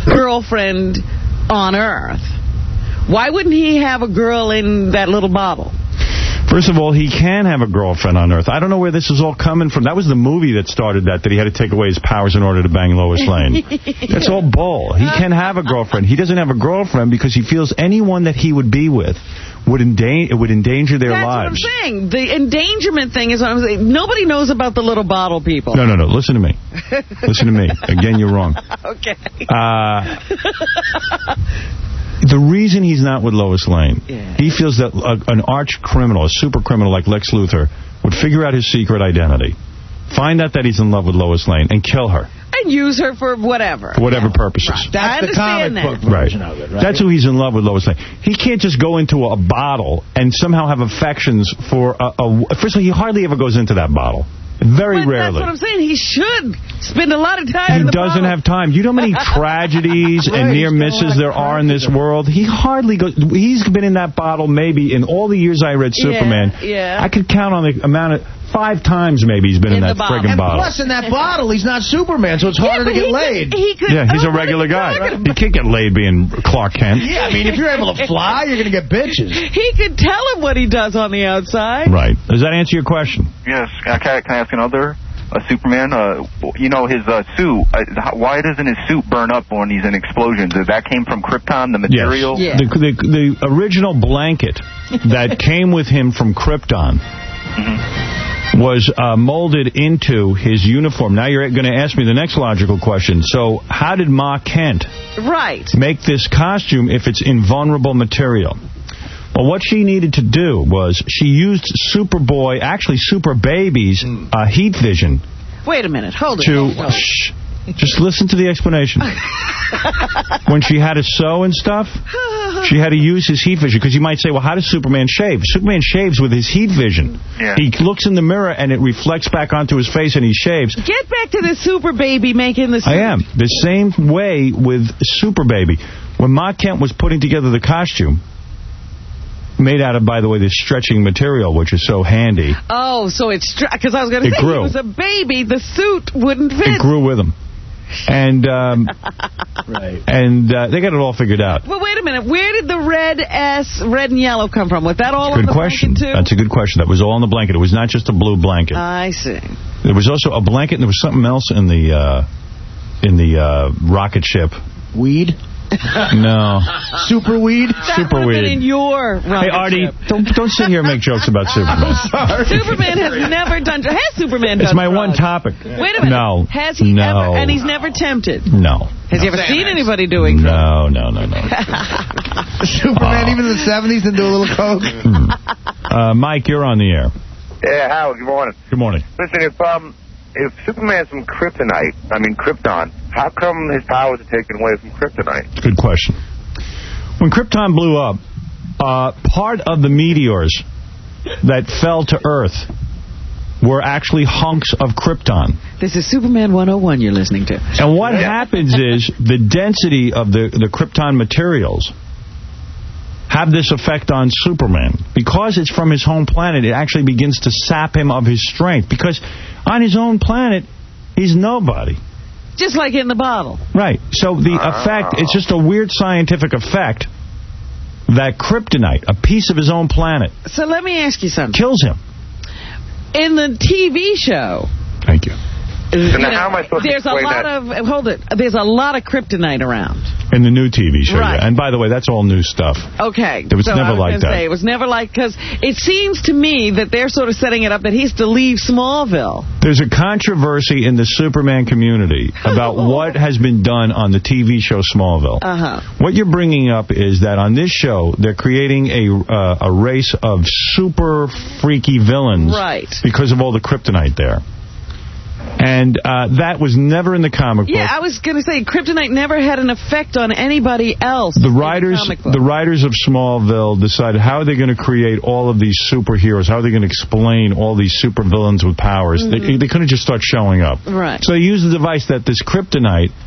girlfriend on Earth. Why wouldn't he have a girl in that little bottle? First of all, he can have a girlfriend on Earth. I don't know where this is all coming from. That was the movie that started that he had to take away his powers in order to bang Lois Lane. That's all bull. He can have a girlfriend. He doesn't have a girlfriend because he feels anyone that he would be with would endanger their lives. That's what I'm saying. The endangerment thing is what I'm saying. Nobody knows about the little bottle people. No. Listen to me. Listen to me. Again, you're wrong. Okay. The reason he's not with Lois Lane, he feels that an arch criminal, a super criminal like Lex Luthor, would figure out his secret identity, find out that he's in love with Lois Lane, and kill her. And use her for whatever. For whatever purposes. Right. That's the comic book version of it, right? That's who he's in love with, Lois Lane. He can't just go into a bottle and somehow have affections for first of all, he hardly ever goes into that bottle. Very rarely. That's what I'm saying. He should spend a lot of time in the bottle. He doesn't have time. You know how many tragedies and near misses there are in this world? He hardly goes. He's been in that bottle maybe in all the years I read Superman. Yeah. I could count on the amount of 5 times maybe he's been in that friggin' bottle. Plus, in that bottle, he's not Superman, so it's harder to get laid. He's a regular guy. You can't get laid being Clark Kent. Yeah, I mean, if you're able to fly, you're going to get bitches. He could tell him what he does on the outside. Right. Does that answer your question? Yes. Can I ask another? Superman, his suit, why doesn't his suit burn up when he's in explosions? That came from Krypton, the material? Yes. Yeah. The original blanket that came with him from Krypton was molded into his uniform. Now you're going to ask me the next logical question. So how did Ma Kent make this costume if it's invulnerable material? Well, what she needed to do was she used Superboy, actually Super Baby's heat vision. Wait a minute. Hold it. Just listen to the explanation. When she had to sew and stuff, she had to use his heat vision. Because you might say, well, how does Superman shave? Superman shaves with his heat vision. Yeah. He looks in the mirror and it reflects back onto his face and he shaves. Get back to the Super Baby making the suit. I am. The same way with Super Baby. When Ma Kent was putting together the costume, made out of, by the way, this stretching material, which is so handy. Oh, so it's... Because I was going to say, grew. He was a baby, the suit wouldn't fit. It grew with him. And they got it all figured out. Well, wait a minute. Where did the red and yellow come from? Was that all on the blanket, too? That's a good question. That was all on the blanket. It was not just a blue blanket. I see. There was also a blanket, and there was something else in the rocket ship. Weed? No. Super weed? Super weed. In your Hey, Artie, don't sit here and make jokes about Superman. Sorry. Superman has never done... Has Superman done It's my drugs? one topic. Wait a minute. No. Has he ever... And he's never tempted? No. Has he ever seen anybody doing drugs? No. Superman, even in the 70s, didn't do a little coke? Mike, you're on the air. Yeah, Howard, good morning. Good morning. Listen, if Superman's from Krypton, how come his powers are taken away from Kryptonite? Good question. When Krypton blew up, part of the meteors that fell to Earth were actually hunks of Krypton. This is Superman 101 you're listening to. And what happens is the density of the Krypton materials have this effect on Superman. Because it's from his home planet, it actually begins to sap him of his strength. Because on his own planet, he's nobody. Just like in the bottle. Right. So the effect, it's just a weird scientific effect that kryptonite, a piece of his own planet... So let me ask you something. ...kills him. In the TV show... Thank you. So now how am I supposed to explain that? Hold it. There's a lot of kryptonite around. In the new TV show, right. Yeah. And by the way, that's all new stuff. Okay. It was never like that. It was never like... Because it seems to me that they're sort of setting it up that he's to leave Smallville. There's a controversy in the Superman community about what has been done on the TV show Smallville. What you're bringing up is that on this show, they're creating a race of super freaky villains. Right. Because of all the kryptonite there. And that was never in the comic book. Yeah, I was going to say, kryptonite never had an effect on anybody else. The writers of Smallville decided how are they going to create all of these superheroes? How are they going to explain all these supervillains with powers? They couldn't just start showing up. Right. So they used the device that this kryptonite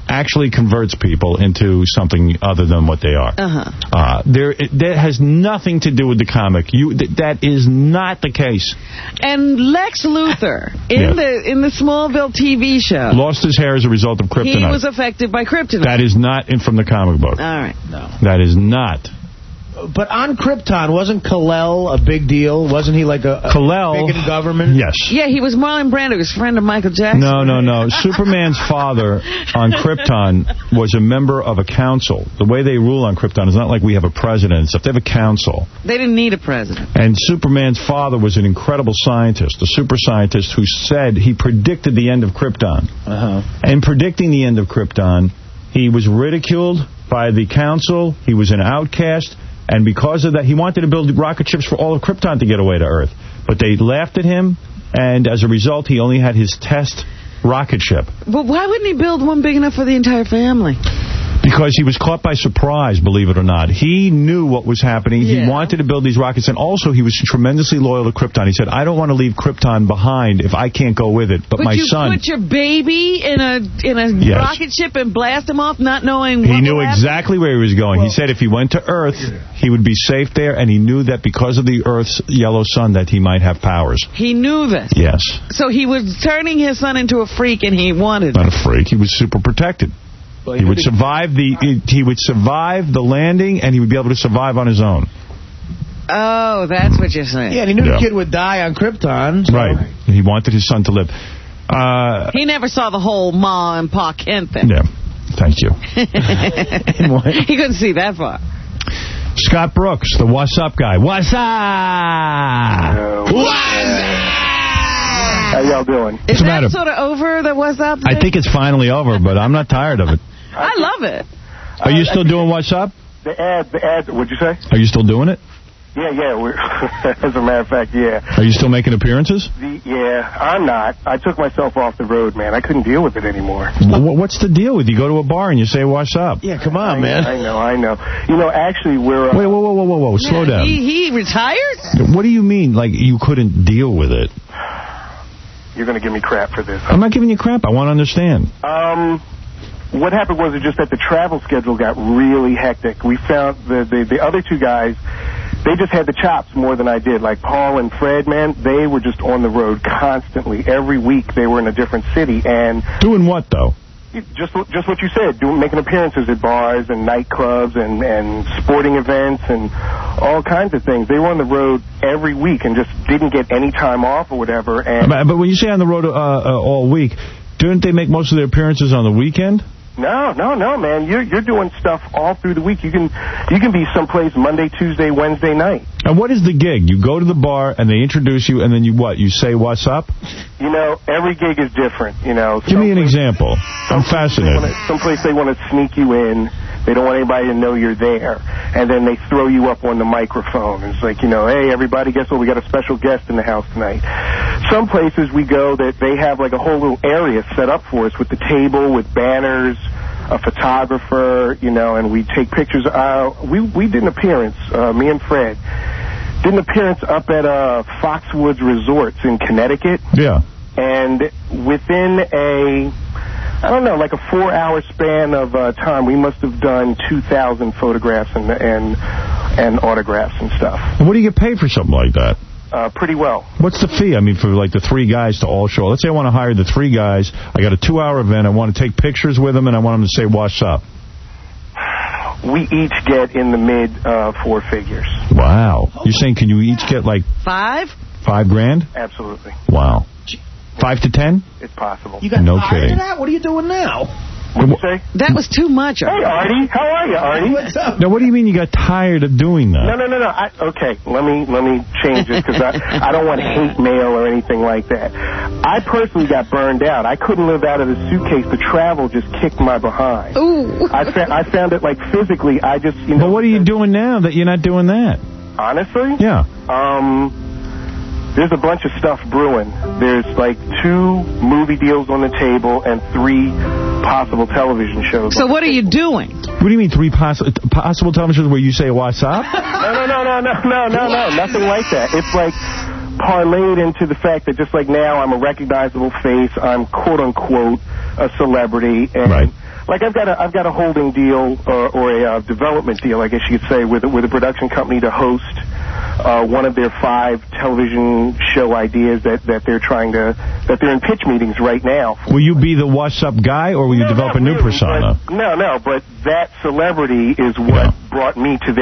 actually converts people into something other than what they are. That has nothing to do with the comic. That is not the case. And Lex Luthor, in the Smallville TV show, lost his hair as a result of kryptonite. He was affected by kryptonite. That is not from the comic book. All right. No. That is not. But on Krypton, wasn't Kal-El a big deal? Wasn't he like a big in government? Yes. Yeah, he was Marlon Brando, he was a friend of Michael Jackson. No. Superman's father on Krypton was a member of a council. The way they rule on Krypton is not like we have a president and stuff. They have a council. They didn't need a president. And Superman's father was an incredible scientist, a super scientist who said he predicted the end of Krypton. And predicting the end of Krypton, he was ridiculed by the council. He was an outcast. And because of that, he wanted to build rocket ships for all of Krypton to get away to Earth. But they laughed at him, and as a result, he only had his test rocket ship. But why wouldn't he build one big enough for the entire family? Because he was caught by surprise, believe it or not. He knew what was happening. He wanted to build these rockets, and also he was tremendously loyal to Krypton. He said, I don't want to leave Krypton behind if I can't go with it. But my son... But you put your baby in a rocket ship and blast him off not knowing what He knew exactly where he was going. He said if he went to Earth, he would be safe there, and he knew that because of the Earth's yellow sun that he might have powers. He knew this? Yes. So he was turning his son into a freak, and he wanted Not a freak. He was super protected. Well, he would survive the landing, and he would be able to survive on his own. Oh, that's what you're saying. Yeah, and he knew the kid would die on Krypton. So. Right. He wanted his son to live. He never saw the whole Ma and Pa Kent thing. Yeah. Thank you. He couldn't see that far. Scott Brooks, the What's Up guy. What's up? How y'all doing? Is that sort of over, the What's Up thing? I think it's finally over, but I'm not tired of it. I love it. Are you still doing What's Up? The ad, what'd you say? Are you still doing it? Yeah, we're as a matter of fact, yeah. Are you still making appearances? Yeah, I'm not. I took myself off the road, man. I couldn't deal with it anymore. What's the deal with you? Go to a bar and you say, what's up? Yeah, come on, man. I know. You know, actually, we're... Wait, whoa. Slow down. He retired? What do you mean, like, you couldn't deal with it? You're going to give me crap for this. I'm not giving you crap. I want to understand. What happened was just that the travel schedule got really hectic. We found the other two guys, they just had the chops more than I did. Like Paul and Fred, man, they were just on the road constantly. Every week they were in a different city. And doing what, though? Just what you said, making appearances at bars and nightclubs and sporting events and all kinds of things. They were on the road every week and just didn't get any time off or whatever. And but when you say on the road all week, didn't they make most of their appearances on the weekend? No, man. You're doing stuff all through the week. You can be someplace Monday, Tuesday, Wednesday night. And what is the gig? You go to the bar and they introduce you, and then you what? You say what's up? You know, every gig is different. You know. Give me an example. I'm fascinated. Someplace they want to sneak you in. They don't want anybody to know you're there. And then they throw you up on the microphone. It's like, you know, hey, everybody, guess what? We got a special guest in the house tonight. Some places we go that they have like a whole little area set up for us with the table, with banners, a photographer, you know, and we take pictures. We did an appearance, me and Fred, did an appearance up at Foxwoods Resorts in Connecticut. Yeah. And within I don't know, like a 4-hour span of time, we must have done 2,000 photographs and autographs and stuff. And what do you get paid for something like that? Pretty well. What's the fee? I mean, for like the 3 guys to all show. Let's say I want to hire the 3 guys. I got a 2-hour event. I want to take pictures with them, and I want them to say, what's up? We each get in the mid 4 figures. Wow. You're saying can you each get like... 5? $5 grand? Absolutely. Wow. 5 to 10? It's possible. You got no tired kidding. of that? What are you doing now? What'd you say? That was too much. Hey, Artie. How are you, Artie? What's up? Now, what do you mean you got tired of doing that? No. Okay, let me change it because I don't want hate mail or anything like that. I personally got burned out. I couldn't live out of the suitcase. The travel just kicked my behind. Ooh. I found it like physically. I just, you know. But what are you doing now that you're not doing that? Honestly? Yeah. There's a bunch of stuff brewing. There's like 2 movie deals on the table and 3 possible television shows. So what are you doing? What do you mean 3 possible television shows where you say what's up? No, nothing like that. It's like parlayed into the fact that just like now I'm a recognizable face, I'm quote-unquote a celebrity, and right. like I've got a holding deal or a development deal, I guess you could say, with a production company to host one of their 5 television show ideas that they're in pitch meetings right now. Will you be the what's up guy, or will you develop a new persona? But that celebrity is what brought me to